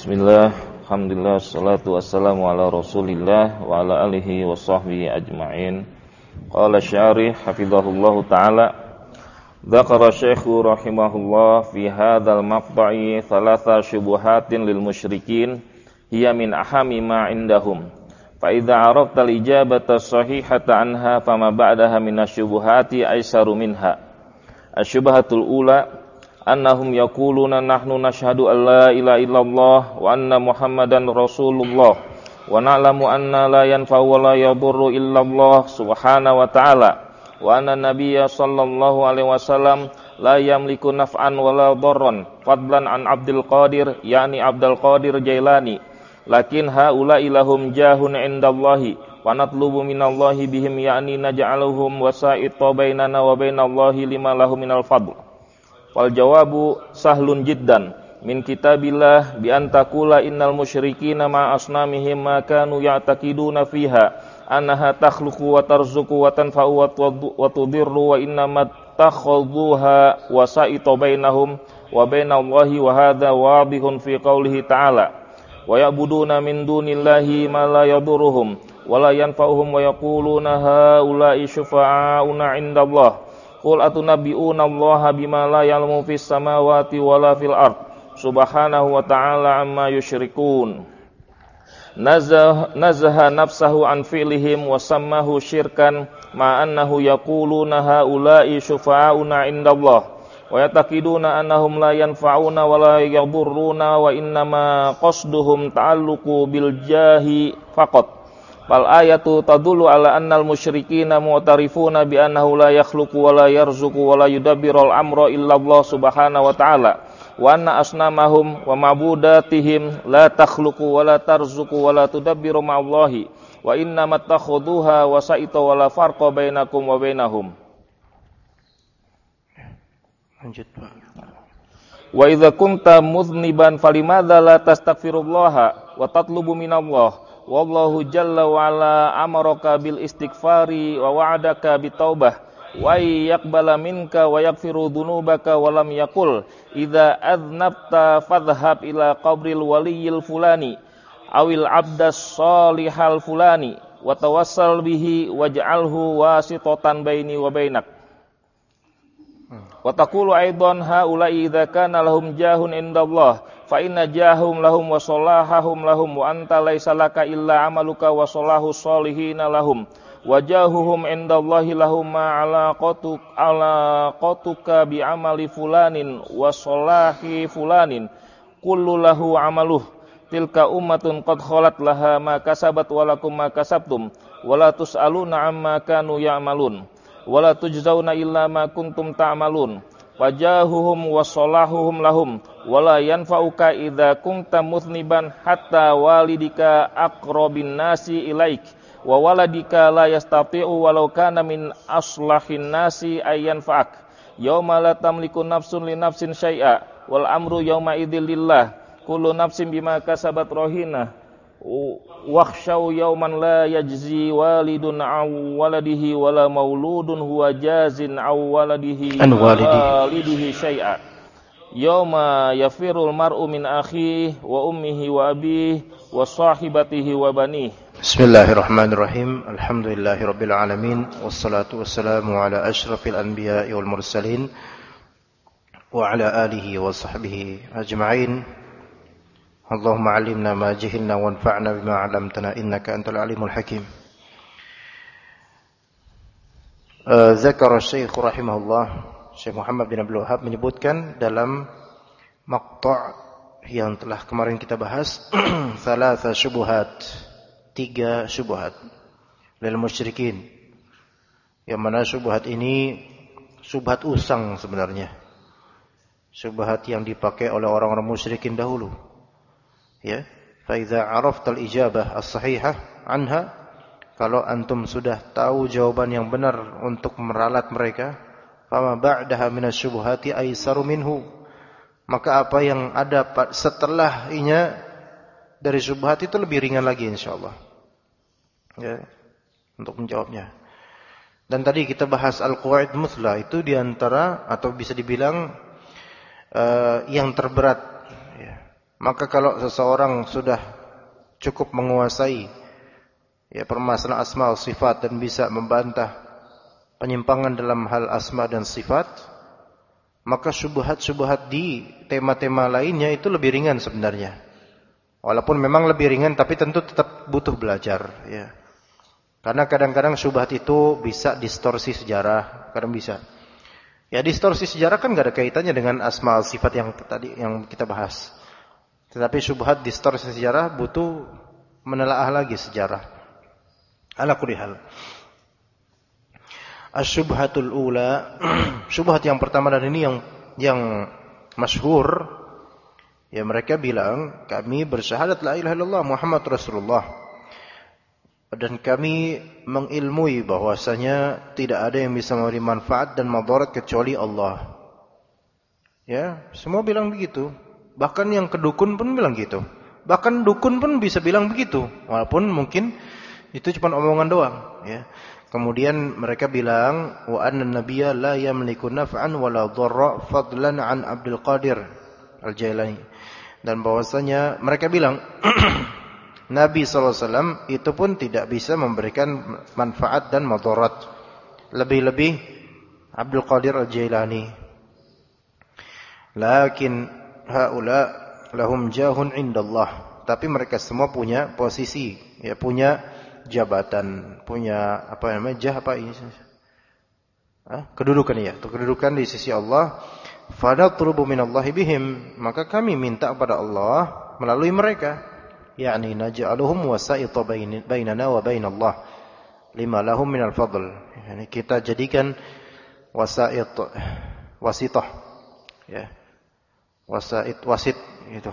Bismillah, alhamdulillah, salatu wassalamu ala rasulillah wa ala alihi wa sahbihi ajma'in. Qala syarih hafizahullahu ta'ala, dzakara syekhu rahimahullah fi hadzal maqta'i thalatha syubuhatin lil musyrikin hiya min ahami ma indahum. Fa idza arafta al ijabata sahihata anha fama ba'daha minasyubuhati aisaru minha. Asyubhatul ula annahum yaquluna nahnu nashhadu an la ilaha illallah wa anna muhammadan rasulullah wa na'lamu anna la yanfa'u wa la yadurru illallah subhanahu wa ta'ala wa anna nabiyya sallallahu alaihi wasallam la yamliku naf'an wa la darran fadlan an Abdul Qadir yakni Abdul Qadir Jailani lakin haula ilahum jahun indallahi wa natlubu minallahi bihim yakni naj'aluhum wasa'ita bainana wa bainallahi lima lahum minal fadl. Wal jawabu sahlun jiddan min kitabillah bi antakula innal musyrikina ma asnamihim ma kanu ya'taqiduna fiha annaha takhluqu wa tarzuqu wa tanfa'u wa tudirru wa innama takhadhuha wasa'ita bainahum wa bainallahi wa hadha wadihun fi qoulihi ta'ala wa ya'buduna min dunillahi ma la yadurruhum wa la yanfa'uhum wa yaquluna haula'i syufa'auna 'indallah. Qul atunabbi'una Allaha bima la ya'lamu fis samawati wala fil ard subhanahu wa ta'ala amma yusyrikun. Nazaha nafsahu an fi'lihim wa sammahu syirkan ma annahu yaquluna haula'i syufa'auna 'indallah wa yataqiduna annahum la yanfa'una wa la yadurruna wa innama qasduhum ta'alluqu bil jahi faqat. Fal ayatu tadullu ala annal musyrikina mu'tarifuna bi annahu la yakhluqu wa la yarzuqu wa la yudabbirul amra illa Allah subhanahu wa ta'ala wa anna asnamahum wa ma'budatihim la takhluqu wa la tarzuqu wa la tudabbiru ma'allahi wa inna mattakhudhuha wa sa'ita wa la farqa bainakum wa bainahum. Lanjut Pak. Wa idza kunta mudhniban falimadza la tastaghfirullaha wa tatlubu minallah. Wallahu jalla wa ala amaraka bil istighfari wa wa'adaka bitaubah wa yaqbala minka wa yaghfiru dhunubaka wa lam yaqul idza adnabta fadhhab ila qabril waliyil fulani awil abdas salihal fulani wa tawassal bihi waj'alhu wasitatan baini wa bainak wa taqulu aidan haula'i idza kana lahum jahun indallah fa inna jahum lahum wa salahahum lahum wa anta laisa laka illa amaluka wa salahu salihina lahum wa jahuhum indallahi lahum ma alaqatuka bi amali fulanin wa salahi fulanin kullu lahu amaluh tilka ummatun qad khalat laha ma kasabat wa lakum ma kasabtum wa la tusaluna amma kanu ya'malun wa la tujzauna illa ma kuntum ta'malun wajahuhum wa salahuhum lahum wala yanfa'uka idza kunta mudhniban hatta walidika aqrabin nasi ilaik wa waladika la yastati'u walau kana min aslahin nasi ayyan fa'ak yauma la tamliku nafsun li nafsin syai'a wal amru yauma idzil lillah kullu nafsin bima kasabat rahina wakhshaw yawman la yajzi walidun aw waladihi wala mauludun huwa jazin aw waladihi syai'a yawma yafirul mar'u min akhihi wa ummihi wa abihi wa sahibatihi wa banihi. Bismillahirrahmanirrahim. Alhamdulillahirabbil alamin wassalatu wassalamu ala asyrafil anbiya'i wal mursalin wa ala alihi wa sahbihi ajma'in. Allahumma 'allimna ma jahilna wanfa'na bima 'allamtana innaka antal alimul hakim. Zakara Syekh rahimahullah, Syekh Muhammad bin Abdul Wahhab menyebutkan dalam maqta' yang telah kemarin kita bahas thalatha syubhat, 3 syubhat lil musyrikin. Yang mana syubhat ini syubhat usang sebenarnya. Syubhat yang dipakai oleh orang-orang musyrikin dahulu. Ya, fa idza araftal ijabah as-sahihah anha, kalau antum sudah tahu jawaban yang benar untuk meralat mereka, fama ba'daha minasyubuhati aisaru minhu, maka apa yang ada setelahnya dari syubhat itu lebih ringan lagi insyaallah. Ya, untuk menjawabnya. Dan tadi kita bahas al-qawaid muthla, itu diantara atau bisa dibilang yang terberat. Maka kalau seseorang sudah cukup menguasai permasalahan asma wa sifat dan bisa membantah penyimpangan dalam hal asma dan sifat, maka syubhat-syubhat di tema-tema lainnya itu lebih ringan sebenarnya. Walaupun memang lebih ringan, tapi tentu tetap butuh belajar. Ya. Karena kadang-kadang syubhat itu bisa distorsi sejarah, kadang bisa. Ya distorsi sejarah kan nggak ada kaitannya dengan asma sifat yang tadi yang kita bahas. Tetapi syubhat distorsi sejarah butuh menelaah lagi sejarah. Ala kulli hal. Asy-syubhatul ula, syubhat yang pertama dan ini yang masyhur, ya mereka bilang kami bersyahadat la ilaha illallah Muhammad Rasulullah dan kami mengilmui bahwasanya tidak ada yang bisa memberi manfaat dan madarat kecuali Allah. Ya, semua bilang begitu. Bahkan yang kedukun pun bilang gitu. Bahkan dukun pun bisa bilang begitu, walaupun mungkin itu cuma omongan doang, ya. Kemudian mereka bilang wa anna nabiyya la yamliku naf'an wala dharra fadlan an Abdul Qadir Al-Jailani. Dan bahwasanya mereka bilang Nabi SAW itu pun tidak bisa memberikan manfaat dan madarat. Lebih-lebih Abdul Qadir Al-Jailani. Lakin haula lahum jahun indallah. Tapi mereka semua punya posisi, ya punya jabatan, punya apa namanya? Kedudukan ya, kedudukan di sisi Allah. Fanatlubu minallahi bihim, maka kami minta kepada Allah melalui mereka. Yani naj'aluhum wasa'ita bainana wa bainallah lima lahum minal fadl. Yani kita jadikan wasitah. Ya. Wasit itu.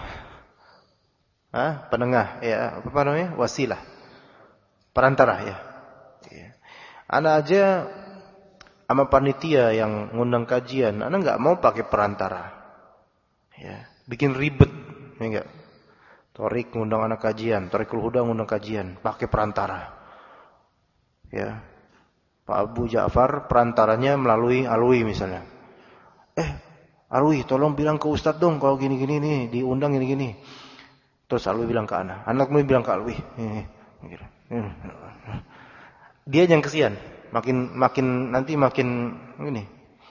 Penengah ya, apa namanya? Wasilah. Perantara ya. Ana aja sama panitia yang ngundang kajian, ana enggak mau pakai perantara. Ya, bikin ribet, ya enggak. Torik ngundang anak kajian, Torikul Huda ngundang kajian, pakai perantara. Ya. Pak Abu Ja'far perantaranya melalui Alwi misalnya. Alwi, tolong bilang ke Ustadz dong kalau gini-gini nih, diundang gini-gini. Terus Alwi bilang ke anak mulai bilang ke Alwi. Dia yang kesian, makin ini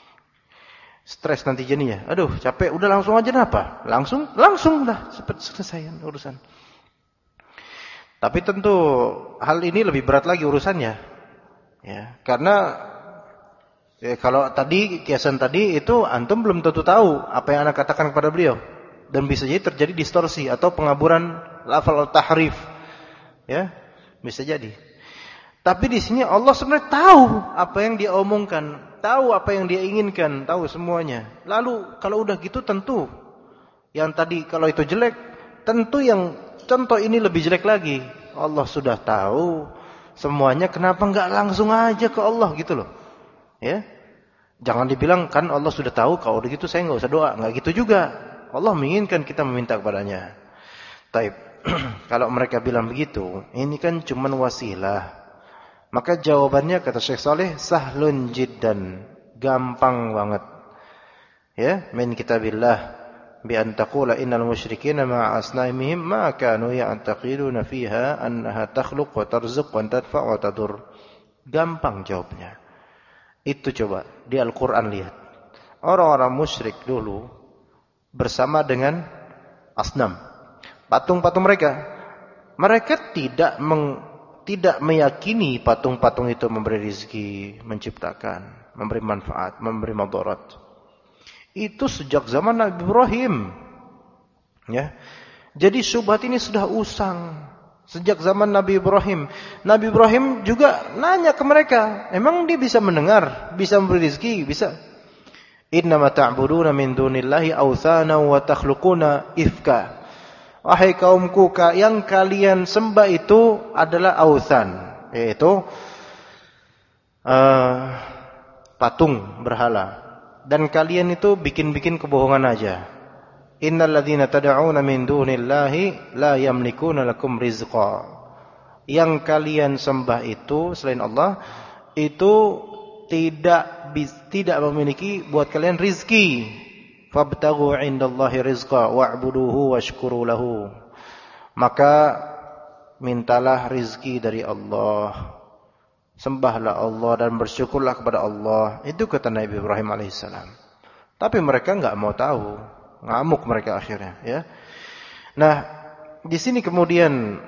stres nanti jadinya. Aduh, capek, udah langsung aja apa? Langsung dah selesai urusan. Tapi tentu hal ini lebih berat lagi urusannya. Ya, karena kalau tadi kiasan tadi itu antum belum tentu tahu apa yang anak katakan kepada beliau dan bisa jadi terjadi distorsi atau pengaburan lafal tahrif. Ya, bisa jadi. Tapi di sini Allah sebenarnya tahu apa yang dia omongkan, tahu apa yang dia inginkan, tahu semuanya. Lalu kalau udah gitu tentu yang tadi kalau itu jelek, tentu yang contoh ini lebih jelek lagi. Allah sudah tahu semuanya, kenapa enggak langsung aja ke Allah gitu loh. Ya. Jangan dibilang kan Allah sudah tahu, kalau udah gitu saya enggak usah doa, enggak gitu juga. Allah menginginkan kita meminta kepadanya. Taib. Kalau mereka bilang begitu, ini kan cuman wasilah. Maka jawabannya kata Syekh Saleh sahlun jiddan, gampang banget. Ya, min kitabillah bi an taqula innal musyrikeena ma'a asnamihim ma kanu ya'taqiduna fiha annaha takhluq wa tarzuq wa tadfa' wa tadur. Gampang jawabnya. Itu coba di Al-Qur'an lihat. Orang-orang musyrik dulu bersama dengan asnam, patung-patung mereka. Mereka tidak meyakini patung-patung itu memberi rezeki, menciptakan, memberi manfaat, memberi madarat. Itu sejak zaman Nabi Ibrahim. Ya. Jadi syubhat ini sudah usang sejak zaman Nabi Ibrahim. Nabi Ibrahim juga nanya ke mereka, emang dia bisa mendengar, bisa memberi rezeki, bisa? Innama ta'buduna min dunillahi awthana wa takhluquna ifka. Wahai kaumku, yang kalian sembah itu adalah authan, yaitu patung berhala. Dan kalian itu bikin-bikin kebohongan aja. Innal ladzina tad'una min dunillahi la yamlikuna lakum rizqa. Yang kalian sembah itu selain Allah itu tidak memiliki buat kalian rizki. Fabtaghu 'indallahi rizqa wa'buduhu washkuru lahu. Maka mintalah rizki dari Allah. Sembahlah Allah dan bersyukurlah kepada Allah. Itu kata Nabi Ibrahim alaihissalam. Tapi mereka enggak mau tahu. Ngamuk mereka akhirnya, ya. Nah, di sini kemudian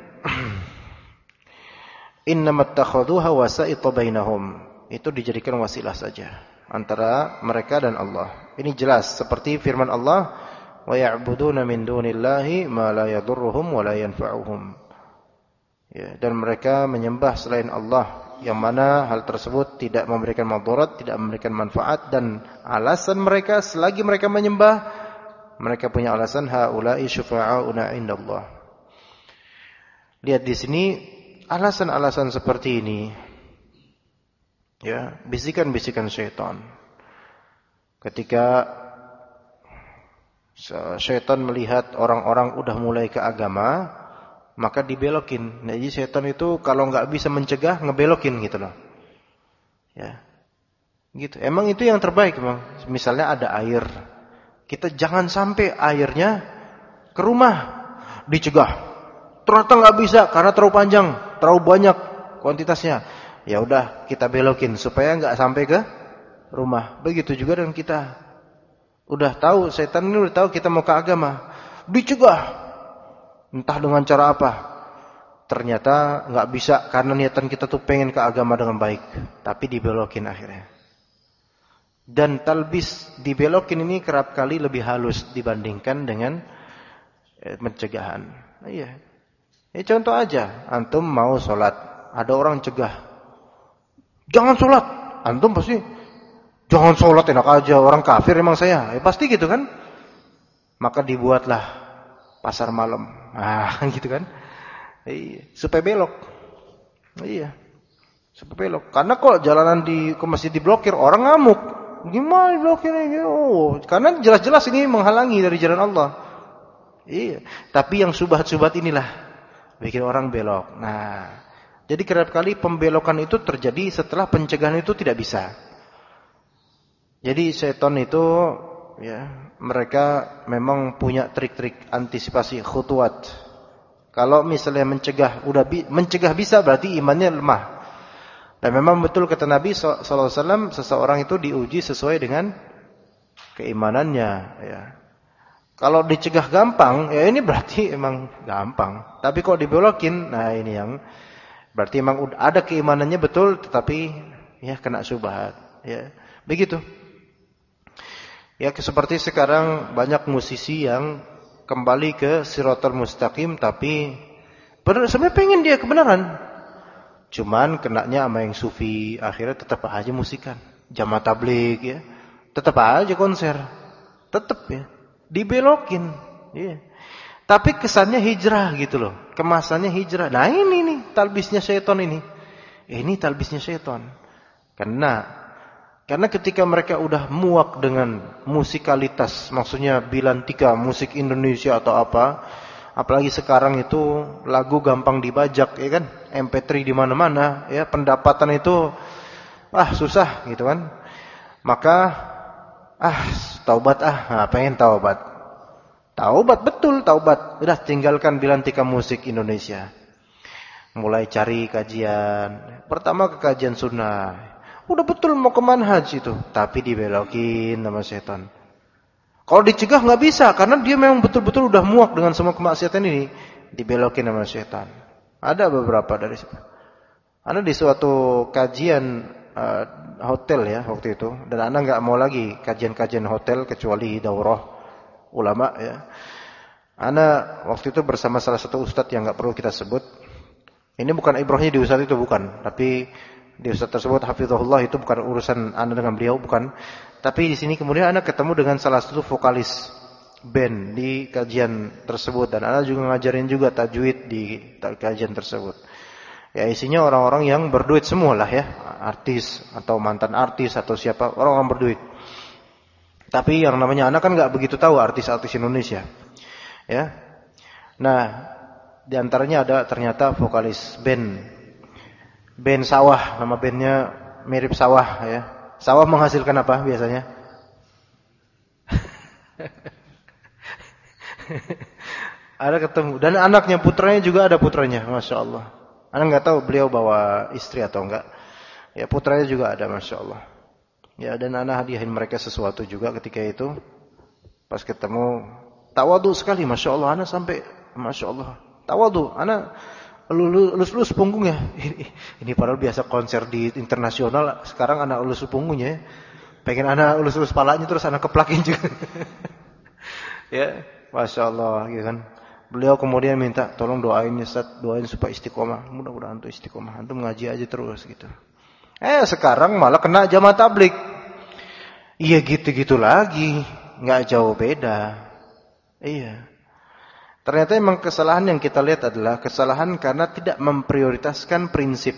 innamat takhadhuha wasa'ita bainahum. Itu dijadikan wasilah saja antara mereka dan Allah. Ini jelas seperti firman Allah, wa ya'buduna min dunillahi ma la yadurruhum wa la yanfa'uhum. Ya, dan mereka menyembah selain Allah yang mana hal tersebut tidak memberikan madarat, tidak memberikan manfaat, dan alasan mereka selagi mereka menyembah, mereka punya alasan haula'i syufa'auna indallah. Lihat di sini alasan-alasan seperti ini, ya, bisikan-bisikan syaitan. Ketika syaitan melihat orang-orang udah mulai ke agama, maka dibelokin. Jadi syaitan itu kalau nggak bisa mencegah, ngebelokin gitu loh. Ya, gitu. Emang itu yang terbaik, emang. Misalnya ada air, kita jangan sampai airnya ke rumah, dicegah. Ternyata nggak bisa karena terlalu panjang, terlalu banyak kuantitasnya. Ya udah, kita belokin supaya nggak sampai ke rumah. Begitu juga dengan kita. Udah tahu, setan ini udah tahu kita mau ke agama, dicegah. Entah dengan cara apa. Ternyata nggak bisa karena niatan kita tuh pengen ke agama dengan baik, tapi dibelokin akhirnya. Dan talbis dibelokin ini kerap kali lebih halus dibandingkan dengan pencegahan. Iya. Ya contoh aja, antum mau sholat, ada orang cegah, jangan sholat, antum pasti jangan sholat, enak aja, orang kafir emang saya, pasti gitu kan? Maka dibuatlah pasar malam, gitu kan? Iya, supaya belok, iya, supaya belok. Karena kalau jalanan ke masjid diblokir, orang ngamuk, gimana diblokirnya? Oh, karena jelas-jelas ini menghalangi dari jalan Allah. Iya, tapi yang subhat-subhat inilah bikin orang belok. Nah, jadi kerap kali pembelokan itu terjadi setelah pencegahan itu tidak bisa. Jadi setan itu, ya, mereka memang punya trik-trik antisipasi khutuwat. Kalau misalnya mencegah bisa, berarti imannya lemah. Dan memang betul kata Nabi SAW, seseorang itu diuji sesuai dengan keimanannya, ya. Kalau dicegah gampang, ya ini berarti emang gampang. Tapi kalau dibelokin, nah ini yang berarti emang ada keimanannya betul, tetapi ya kena syubhat. Ya, begitu. Ya seperti sekarang banyak musisi yang kembali ke Shiratal Mustaqim, tapi sebenarnya pengen dia kebenaran. Cuman kenanya sama yang sufi, akhirnya tetap aja musikan, jamaah tabligh, ya, tetap aja konser, tetap ya. Dibelokin, iya. Tapi kesannya hijrah gitu loh, kemasannya hijrah. Nah ini nih talbisnya syaitan ini. Ini talbisnya syaitan. Karena ketika mereka udah muak dengan musikalitas, maksudnya bilantika musik Indonesia atau apa, apalagi sekarang itu lagu gampang dibajak, ya kan? MP3 di mana-mana, ya, pendapatan itu susah gitu kan. Maka taubat pengen taubat. Taubat betul, taubat. Udah tinggalkan bilantika musik Indonesia. Mulai cari kajian. Pertama ke kajian sunnah. Udah betul mau ke manhaj itu, tapi dibelokin sama setan. Kalau dicegah nggak bisa karena dia memang betul-betul udah muak dengan semua kemaksiatan ini, dibelokin sama setan. Ada beberapa dari situ. Ada di suatu kajian hotel ya waktu itu, dan anak nggak mau lagi kajian-kajian hotel kecuali daurah ulama ya. Anak waktu itu bersama salah satu ustadz yang nggak perlu kita sebut. Ini bukan ibrahnya di ustadz itu, bukan, tapi di ustadz tersebut hafizahullah itu bukan urusan anak dengan beliau, bukan. Tapi di sini kemudian anak ketemu dengan salah satu vokalis band di kajian tersebut, dan anak juga ngajarin juga tajwid di kajian tersebut. Ya isinya orang-orang yang berduit semua lah ya, artis atau mantan artis atau siapa, orang-orang berduit. Tapi yang namanya anak kan nggak begitu tahu artis-artis Indonesia, ya. Nah, di antaranya ada ternyata vokalis band sawah, nama bandnya mirip sawah ya. Sawah menghasilkan apa biasanya? Ada ketemu. Dan anaknya, putranya juga ada putranya. Masya Allah. Anak nggak tahu beliau bawa istri atau enggak. Ya putranya juga ada, Masya Allah. Ya, dan anak hadiahin mereka sesuatu juga ketika itu. Pas ketemu, tawadu sekali, Masya Allah. Anak sampai, Masya Allah, tawadu. Anak lulus punggungnya. Ini padahal biasa konser di internasional. Sekarang anak lulus punggungnya. Pengen anak lulus palanya terus anak keplakin juga. Ya, Masya Allah, gitu kan. Beliau kemudian minta, tolong doain ya Ustaz, doain supaya istiqomah. Mudah-mudahan antum istiqomah. Antum ngaji aja terus gitu. Sekarang malah kena jamaah tablik. Iya gitu-gitu lagi, nggak jauh beda. Iya. Ternyata memang kesalahan yang kita lihat adalah kesalahan karena tidak memprioritaskan prinsip.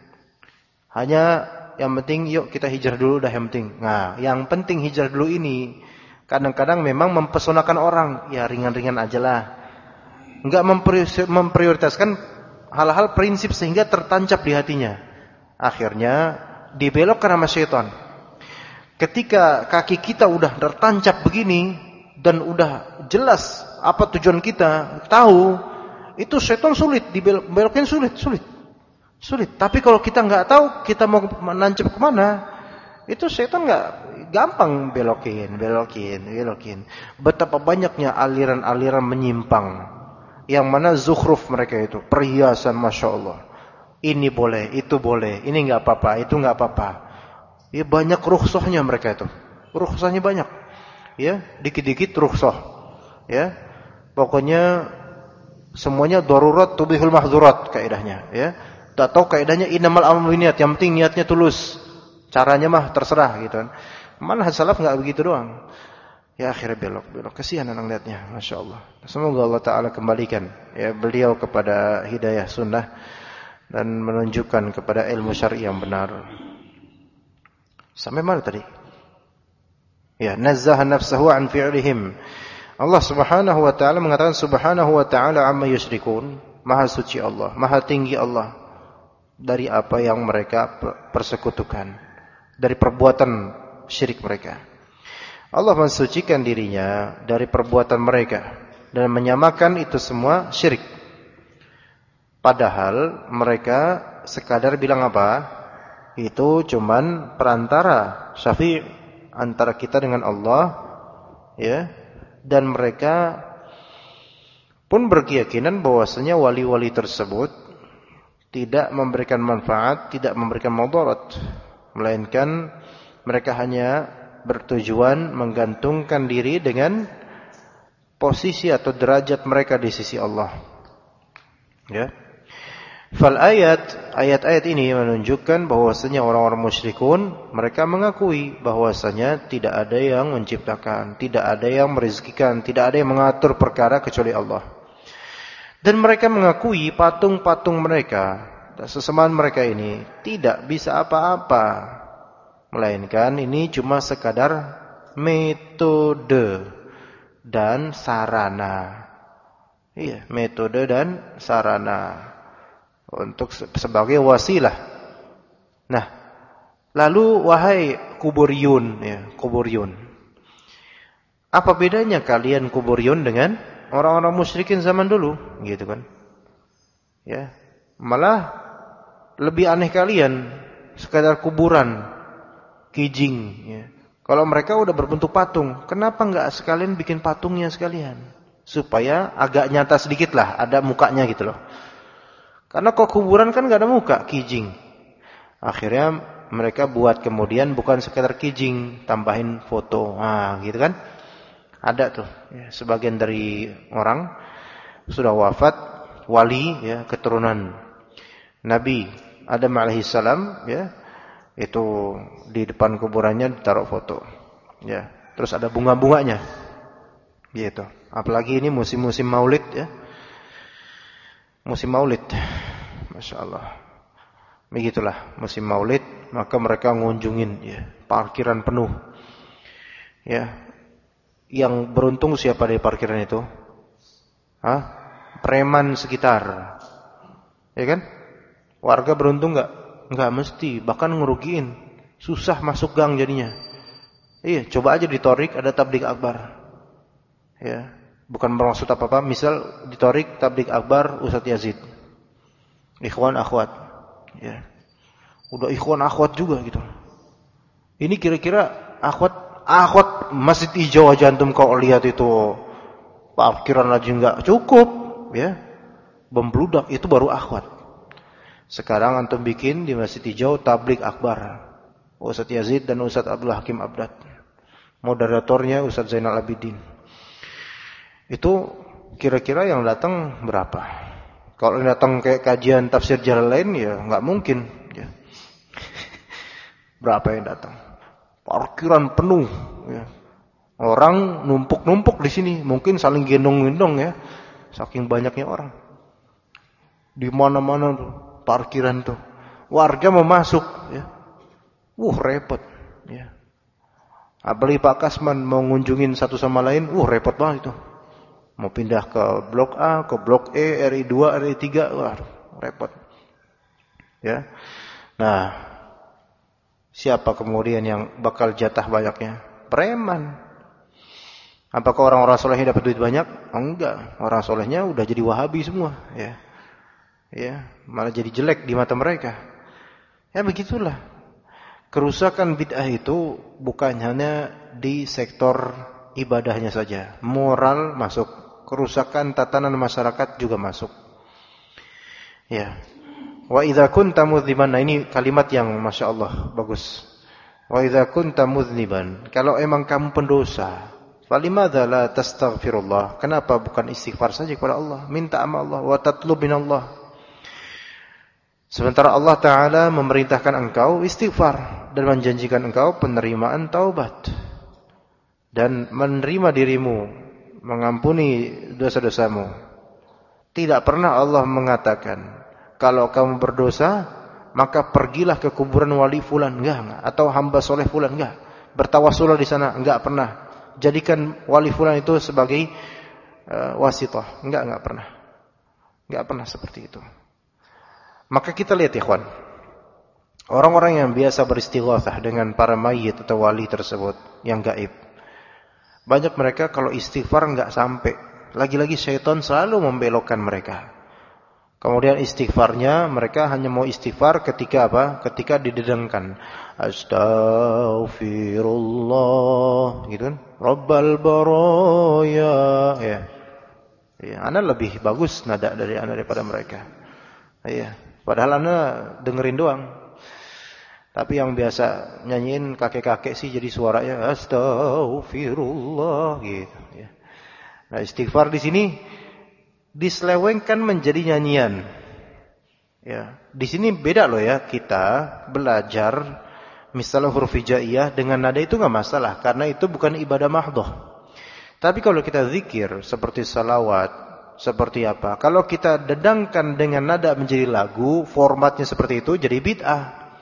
Hanya yang penting yuk kita hijrah dulu dah yang penting. Nah, yang penting hijrah dulu ini kadang-kadang memang mempesonakan orang. Ya ringan-ringan aja lah. Enggak memprioritaskan hal-hal prinsip sehingga tertancap di hatinya. Akhirnya dibelokkan sama syaitan. Ketika kaki kita udah tertancap begini dan udah jelas apa tujuan kita, tahu, itu syaitan sulit dibelokin, sulit. Tapi kalau kita nggak tahu kita mau menancap kemana, itu syaitan nggak gampang belokin. Betapa banyaknya aliran-aliran menyimpang. Yang mana zukhruf mereka itu, perhiasan, Masya Allah. Ini boleh, itu boleh, ini nggak apa-apa, itu nggak apa-apa. Ya banyak rukhsahnya mereka itu, rukhsahnya banyak. Ya, dikit-dikit rukhsah. Ya, pokoknya semuanya darurat tubihul mahzurat kaidahnya. Ya, atau kaidahnya innamal a'malu binniyat, yang penting niatnya tulus. Caranya mah terserah gitu kan. Malah salaf nggak begitu doang. Ya akhirnya belok. Kasihan anak lihatnya, Masya Allah. Semoga Allah Ta'ala kembalikan ya beliau kepada hidayah sunnah dan menunjukkan kepada ilmu syar'i yang benar. Sampai mana tadi? Ya, nazzaha nafsahu an fi'lihim. Allah Subhanahu wa Ta'ala mengatakan Subhanahu wa Ta'ala amma yusyrikun. Maha suci Allah, maha tinggi Allah dari apa yang mereka persekutukan, dari perbuatan syirik mereka. Allah mensucikan dirinya dari perbuatan mereka dan menyamakan itu semua syirik. Padahal mereka sekadar bilang apa? Itu cuman perantara, syafi' antara kita dengan Allah, ya. Dan mereka pun berkeyakinan bahwasanya wali-wali tersebut tidak memberikan manfaat, tidak memberikan mudarat, melainkan mereka hanya bertujuan menggantungkan diri dengan posisi atau derajat mereka di sisi Allah. Ya. Fal ayat-ayat ini menunjukkan bahwasanya orang-orang musyrikun mereka mengakui bahwasanya tidak ada yang menciptakan, tidak ada yang merizkikan, tidak ada yang mengatur perkara kecuali Allah. Dan mereka mengakui patung-patung mereka, sesembahan mereka ini tidak bisa apa-apa, melainkan ini cuma sekadar metode dan sarana. Iya, metode dan sarana untuk sebagai wasilah. Nah, lalu wahai kuburiyun, ya, kuburiyun. Apa bedanya kalian kuburiyun dengan orang-orang musyrikin zaman dulu, gitu kan? Ya, malah lebih aneh kalian sekadar kuburan, kijing, ya. Kalau mereka udah berbentuk patung, kenapa nggak sekalian bikin patungnya sekalian, supaya agak nyata sedikit lah, ada mukanya gitu loh. Karena kok kuburan kan nggak ada muka, kijing. Akhirnya mereka buat kemudian bukan sekadar kijing, tambahin foto, gitu kan? Ada tuh, ya, sebagian dari orang sudah wafat, wali, ya, keturunan Nabi Adam alaihissalam, ya. Itu di depan kuburannya ditaruh foto, ya. Terus ada bunga-bunganya, gitu. Apalagi ini musim-musim Maulid, ya. Musim Maulid, Masya Allah. Begitulah musim Maulid, maka mereka ngunjungin, ya, parkiran penuh, ya. Yang beruntung siapa di parkiran itu? Preman sekitar, ya kan? Warga beruntung nggak? Nggak mesti, bahkan ngerugiin. Susah masuk gang jadinya. Iya, coba aja di Torik ada tabligh akbar. Ya, bukan bermaksud apa-apa. Misal di Tarik Tabligh Akbar Ustadz Yazid. Ikhwan akhwat. Ya. Udah ikhwan akhwat juga gitu. Ini kira-kira akhwat Masjid Hijau aja antum kau lihat itu parkiran aja enggak cukup, ya. Membludak itu baru akhwat. Sekarang antum bikin di Masjid Hijau Tabligh Akbar. Ustadz Yazid dan Ustadz Abdul Hakim Abdad. Moderatornya Ustadz Zainal Abidin. Itu kira-kira yang datang berapa? Kalau datang kayak kajian tafsir Jalalain ya enggak mungkin, ya. Berapa yang datang? Parkiran penuh, ya. Orang numpuk-numpuk di sini, mungkin saling gendong-gendong ya. Saking banyaknya orang. Di mana-mana tuh parkiran tuh. Warga mau masuk, ya. Repot, ya. Apalagi Pak Kasman mau ngunjungin satu sama lain, repot banget itu. Mau pindah ke blok A, ke blok E, RI 2, RI 3, repot. Ya. Nah, siapa kemudian yang bakal jatah banyaknya? Preman. Apakah orang-orang solehnya dapat duit banyak? Enggak. Orang solehnya udah jadi Wahabi semua, ya. Ya, malah jadi jelek di mata mereka. Ya begitulah. Kerusakan bid'ah itu bukan hanya di sektor ibadahnya saja. Moral masuk. Kerusakan tatanan masyarakat juga masuk. Ya. Wa idza kunta mudziban. Nah, ini kalimat yang Masya Allah bagus. Wa idza kunta mudziban. Kalau emang kamu pendosa, falimadza la tastaghfirullah? Kenapa bukan istighfar saja kepada Allah? Minta sama Allah wa tatlub minallah. Sementara Allah Ta'ala memerintahkan engkau istighfar dan menjanjikan engkau penerimaan taubat dan menerima dirimu, mengampuni dosa-dosamu. Tidak pernah Allah mengatakan kalau kamu berdosa maka pergilah ke kuburan wali fulan, enggak. Atau hamba soleh fulan, enggak. Bertawassul di sana, enggak pernah. Jadikan wali fulan itu sebagai wasithah, enggak pernah. Enggak pernah seperti itu. Maka kita lihat ikhwan, orang-orang yang biasa beristighatsah dengan para mayit atau wali tersebut yang gaib, banyak mereka kalau istighfar enggak sampai. Lagi-lagi syaitan selalu membelokkan mereka. Kemudian istighfarnya mereka hanya mau istighfar ketika apa? Ketika didedengkan. Astaghfirullah, gitu kan? Rabbal baraya. Ya, ana lebih bagus nada dari ana daripada mereka. Iya. Padahal ana dengerin doang. Tapi yang biasa nyanyiin kakek-kakek sih jadi suaranya astaghfirullah gitu, ya. Nah, istighfar di sini diselewengkan menjadi nyanyian. Ya, di sini beda loh ya, kita belajar misalnya huruf hijaiyah dengan nada itu enggak masalah karena itu bukan ibadah mahdhah. Tapi kalau kita zikir seperti salawat, seperti apa? Kalau kita dedangkan dengan nada menjadi lagu, formatnya seperti itu jadi bid'ah.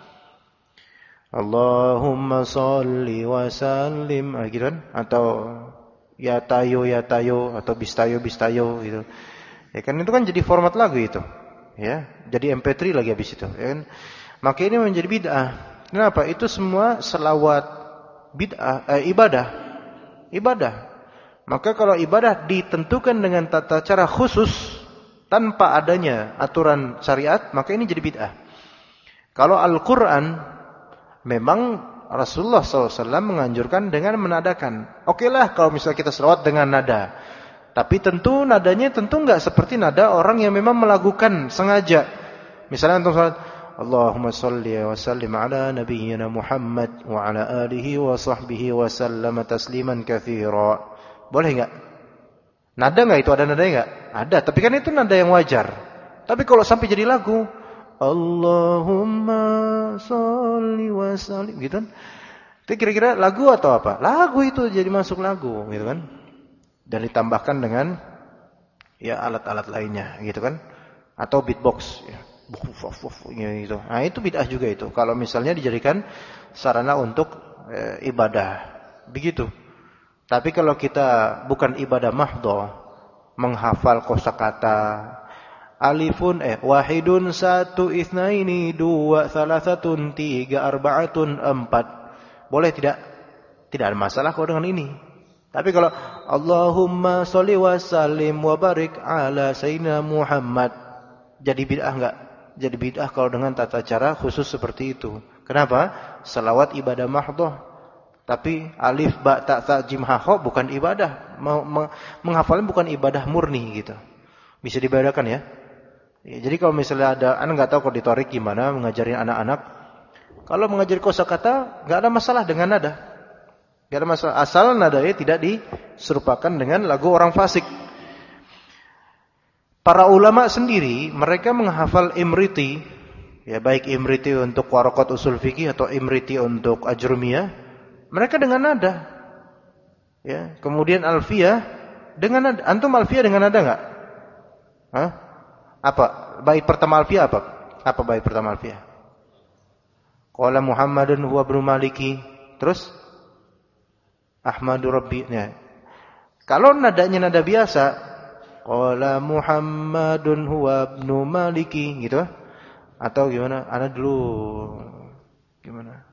Allahumma sholli wa sallim gitu kan? Atau ya tayo atau bistayo gitu. Ya kan itu kan jadi format lagu itu. Ya, jadi MP3 lagi habis itu, ya kan? Maka ini menjadi bid'ah. Kenapa? Itu semua selawat bid'ah, ibadah. Maka kalau ibadah ditentukan dengan tata cara khusus tanpa adanya aturan syariat, maka ini jadi bid'ah. Kalau Al-Qur'an memang Rasulullah SAW menganjurkan dengan menadakan. Okelah kalau misalnya kita selawat dengan nada. Tapi tentu nadanya enggak seperti nada orang yang memang melakukan sengaja. Misalnya antum salat Allahumma shalli wa sallim ala nabiyyina Muhammad wa ala alihi wa sahbihi wa sallama tasliman katsira. Boleh enggak? Nada enggak itu? Ada nadanya enggak? Ada, tapi kan itu nada yang wajar. Tapi kalau sampai jadi lagu Allahumma sholli wa sallim gitu kan. Itu kira-kira lagu atau apa? Lagu itu jadi masuk lagu gitu kan. Dan ditambahkan dengan ya alat-alat lainnya gitu kan, atau beatbox ya. Gitu. Nah, itu bid'ah juga itu. Kalau misalnya dijadikan sarana untuk ibadah. Begitu. Tapi kalau kita bukan ibadah mahdhah, menghafal kosakata alifun wahidun satu itsnaini dua salasatun tiga arba'atun empat. Boleh tidak? Tidak ada masalah kalau dengan ini. Tapi kalau Allahumma sholli wa sallim wa barik ala sayyidina Muhammad, jadi bid'ah enggak? Jadi bid'ah kalau dengan tata cara khusus seperti itu. Kenapa? Salawat ibadah mahdhah. Tapi alif ba ta tha jim ha kha bukan ibadah. Menghafalnya bukan ibadah murni gitu. Bisa dibedakan ya. Jadi kalau misalnya ada, Anda enggak tahu kalau di Thoriq gimana mengajarin anak-anak. Kalau mengajari kosakata enggak ada masalah dengan nada. Tidak ada masalah. Asal nadanya tidak diserupakan dengan lagu orang fasik. Para ulama sendiri, mereka menghafal Imriti, ya baik Imriti untuk Waraqat Usul Fikih atau Imriti untuk Ajrumiyah, mereka dengan nada. Ya, kemudian Alfiyah dengan nada. Antum Alfiyah dengan nada enggak? Hah? Apa? Bait pertama Alfiyah apa? Apa bait pertama Alfiyah? Qala Muhammadun huwa ibnu Maliki. Terus Ahmadu Rabbi. Ya. Kalau nadanya nada biasa, qala Muhammadun huwa ibnu Maliki gitu. Atau gimana? Ana dulu gimana?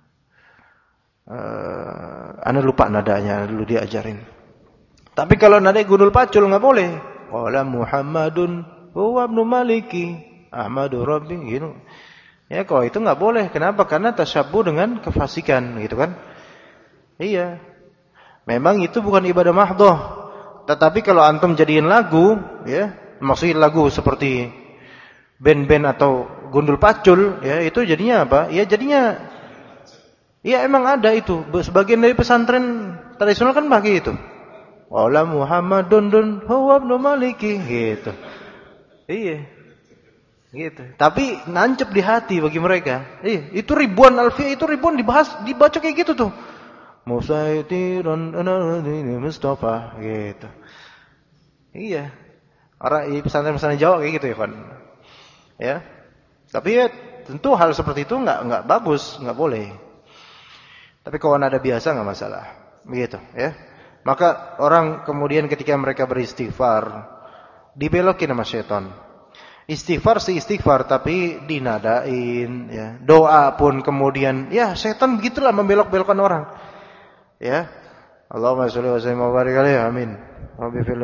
Ana lupa nadanya, dulu diajarin. Tapi kalau nadanya gundul pacul enggak boleh. Qala Muhammadun huwa ibnu Maliki, Ahmadu Rabbi gitu. Ya kalau itu enggak boleh. Kenapa? Karena tasyabbuh dengan kefasikan gitu kan? Iya. Memang itu bukan ibadah mahdhah. Tetapi kalau antum jadiin lagu, ya, maksudnya lagu seperti band-band atau gundul pacul, ya, itu jadinya apa? Ya jadinya, ya emang ada itu. Sebagian dari pesantren tradisional kan pakai itu. Wala Muhammadun huwa ibnu Maliki, gitu. Iya. Gitu. Tapi nancep di hati bagi mereka. Iya, itu ribuan alfiyah, itu ribuan dibaca kayak gitu tuh. Musaitiran Mustafa gitu. Iya. Orang di pesantren-pesantren Jawa kayak gitu ya, Pak. Ya. Tapi ya tentu hal seperti itu enggak bagus, enggak boleh. Tapi kalau nada biasa enggak masalah. Begitu, ya. Maka orang kemudian ketika mereka beristighfar dibelokin sama setan. Istighfar sih istighfar tapi dinadain ya. Doa pun kemudian ya setan begitulah membelok-belokkan orang. Ya. Allahumma sholli wa sallim wa barik alaihi. Amin. Rabbi fil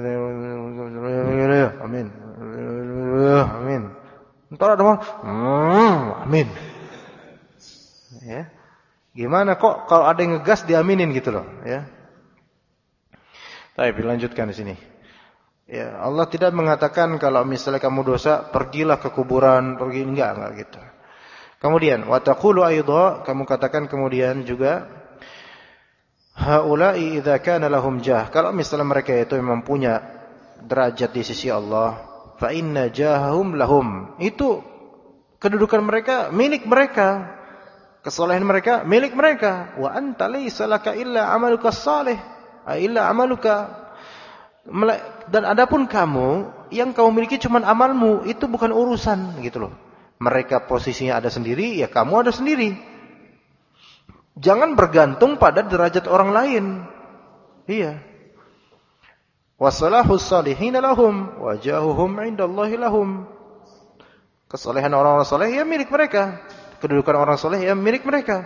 amin. Amin. Entar ada amin. Ya. Gimana kok kalau ada yang ngegas diaminin gitu loh, ya. Baik, dilanjutkan di sini. Ya, Allah tidak mengatakan kalau misalnya kamu dosa, pergilah ke kuburan, enggak gitu. Kemudian, wa taqulu aidha, kamu katakan kemudian juga haula'i idza kana lahum jah. Kalau misalnya mereka itu memang punya derajat di sisi Allah, fa inna jahahum lahum. Itu kedudukan mereka milik mereka. Kesalehan mereka milik mereka. Wa anta laysa laka illa amaluka salih. Illa amaluka. Dan adapun kamu, yang kamu miliki cuma amalmu, itu bukan urusan gitu loh. Mereka posisinya ada sendiri, ya kamu ada sendiri. Jangan bergantung pada derajat orang lain. Iya. Wasalahus salihina lahum wajahuhum indallahi lahum. Kesalehan orang-orang saleh ya milik mereka. Kedudukan orang saleh ya milik mereka.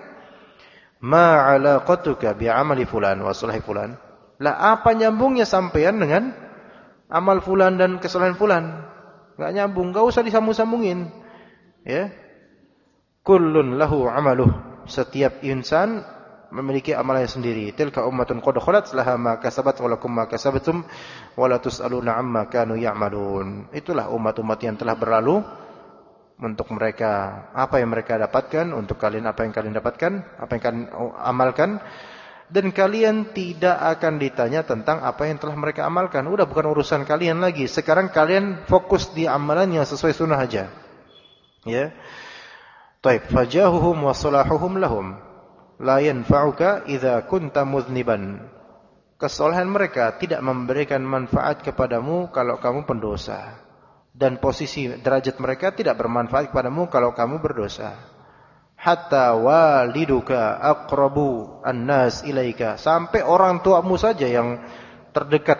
Ma 'alaqatuka bi'amali fulan wa salahi fulan? Lah apa nyambungnya sampean dengan amal fulan dan kesalahan fulan? Enggak nyambung, enggak usah disambung-sambungin. Ya. Kullun lahu 'amaluh. Setiap insan memiliki amalan sendiri. Tilka ummatun qad khalat laha ma kasabat wa lakum ma kasabtum wa la tusaluna amma kanu ya'malun. Itulah umat-umat yang telah berlalu, untuk mereka apa yang mereka dapatkan, untuk kalian apa yang kalian dapatkan, apa yang kalian amalkan, dan kalian tidak akan ditanya tentang apa yang telah mereka amalkan. Udah bukan urusan kalian lagi. Sekarang kalian fokus di amalan yang sesuai sunnah aja. Ya. Taib, fajahuhum wa salahuhum lahum la yanfa'uka idza kunta mudhniban. Kesalehan mereka tidak memberikan manfaat kepadamu kalau kamu pendosa, dan posisi derajat mereka tidak bermanfaat kepadamu kalau kamu berdosa. Hatta waliduka aqrabu annas ilaika, sampai orang tuamu saja yang terdekat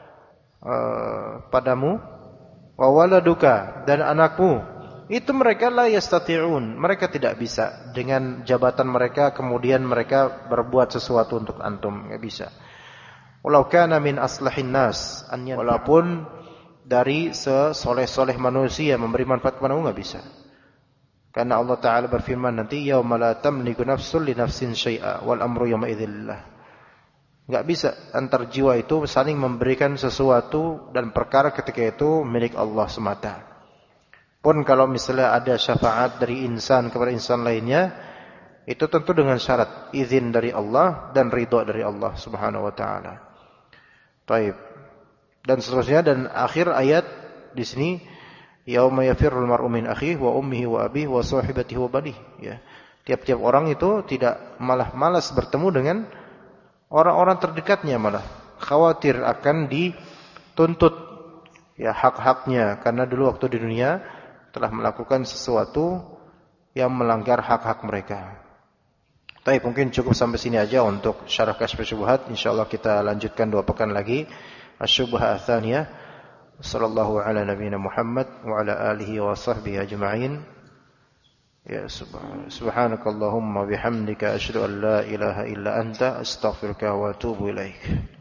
padamu, wa waladuka, dan anakmu, itu mereka la yastati'un, mereka tidak bisa dengan jabatan mereka kemudian mereka berbuat sesuatu untuk antum, enggak bisa. Walau kana min aslahin nas, walaupun dari sesoleh-soleh manusia memberi manfaat kepadamu enggak bisa. Karena Allah Ta'ala berfirman nanti, yauma la tamliku nafsun li nafsin syai'a wal amru yawma idzillah. Enggak bisa antar jiwa itu saling memberikan sesuatu dan perkara ketika itu milik Allah semata. Pun kalau misalnya ada syafaat dari insan kepada insan lainnya, itu tentu dengan syarat izin dari Allah dan ridha dari Allah Subhanahu wa taala. Baik. Dan seterusnya, dan akhir ayat di sini, yauma yafirrul mar'u min akhihi wa ummihi wa abihi wa sahibatihi wa banihi, ya. Tiap-tiap orang itu tidak malah malas bertemu dengan orang-orang terdekatnya, malah khawatir akan dituntut ya hak-haknya karena dulu waktu di dunia telah melakukan sesuatu yang melanggar hak-hak mereka. Tapi mungkin cukup sampai sini aja untuk syarah Kasyfus Syubhat. Insyaallah kita lanjutkan 2 pekan lagi. Asy-Syubhah ats-tsaniyah. Sallallahu ala nabiyyina Muhammad wa ala alihi wa sahbihi ajma'in. Ya subhanakallahumma bihamdika asyhadu an la ilaha illa anta astaghfiruka wa atubu ilaik.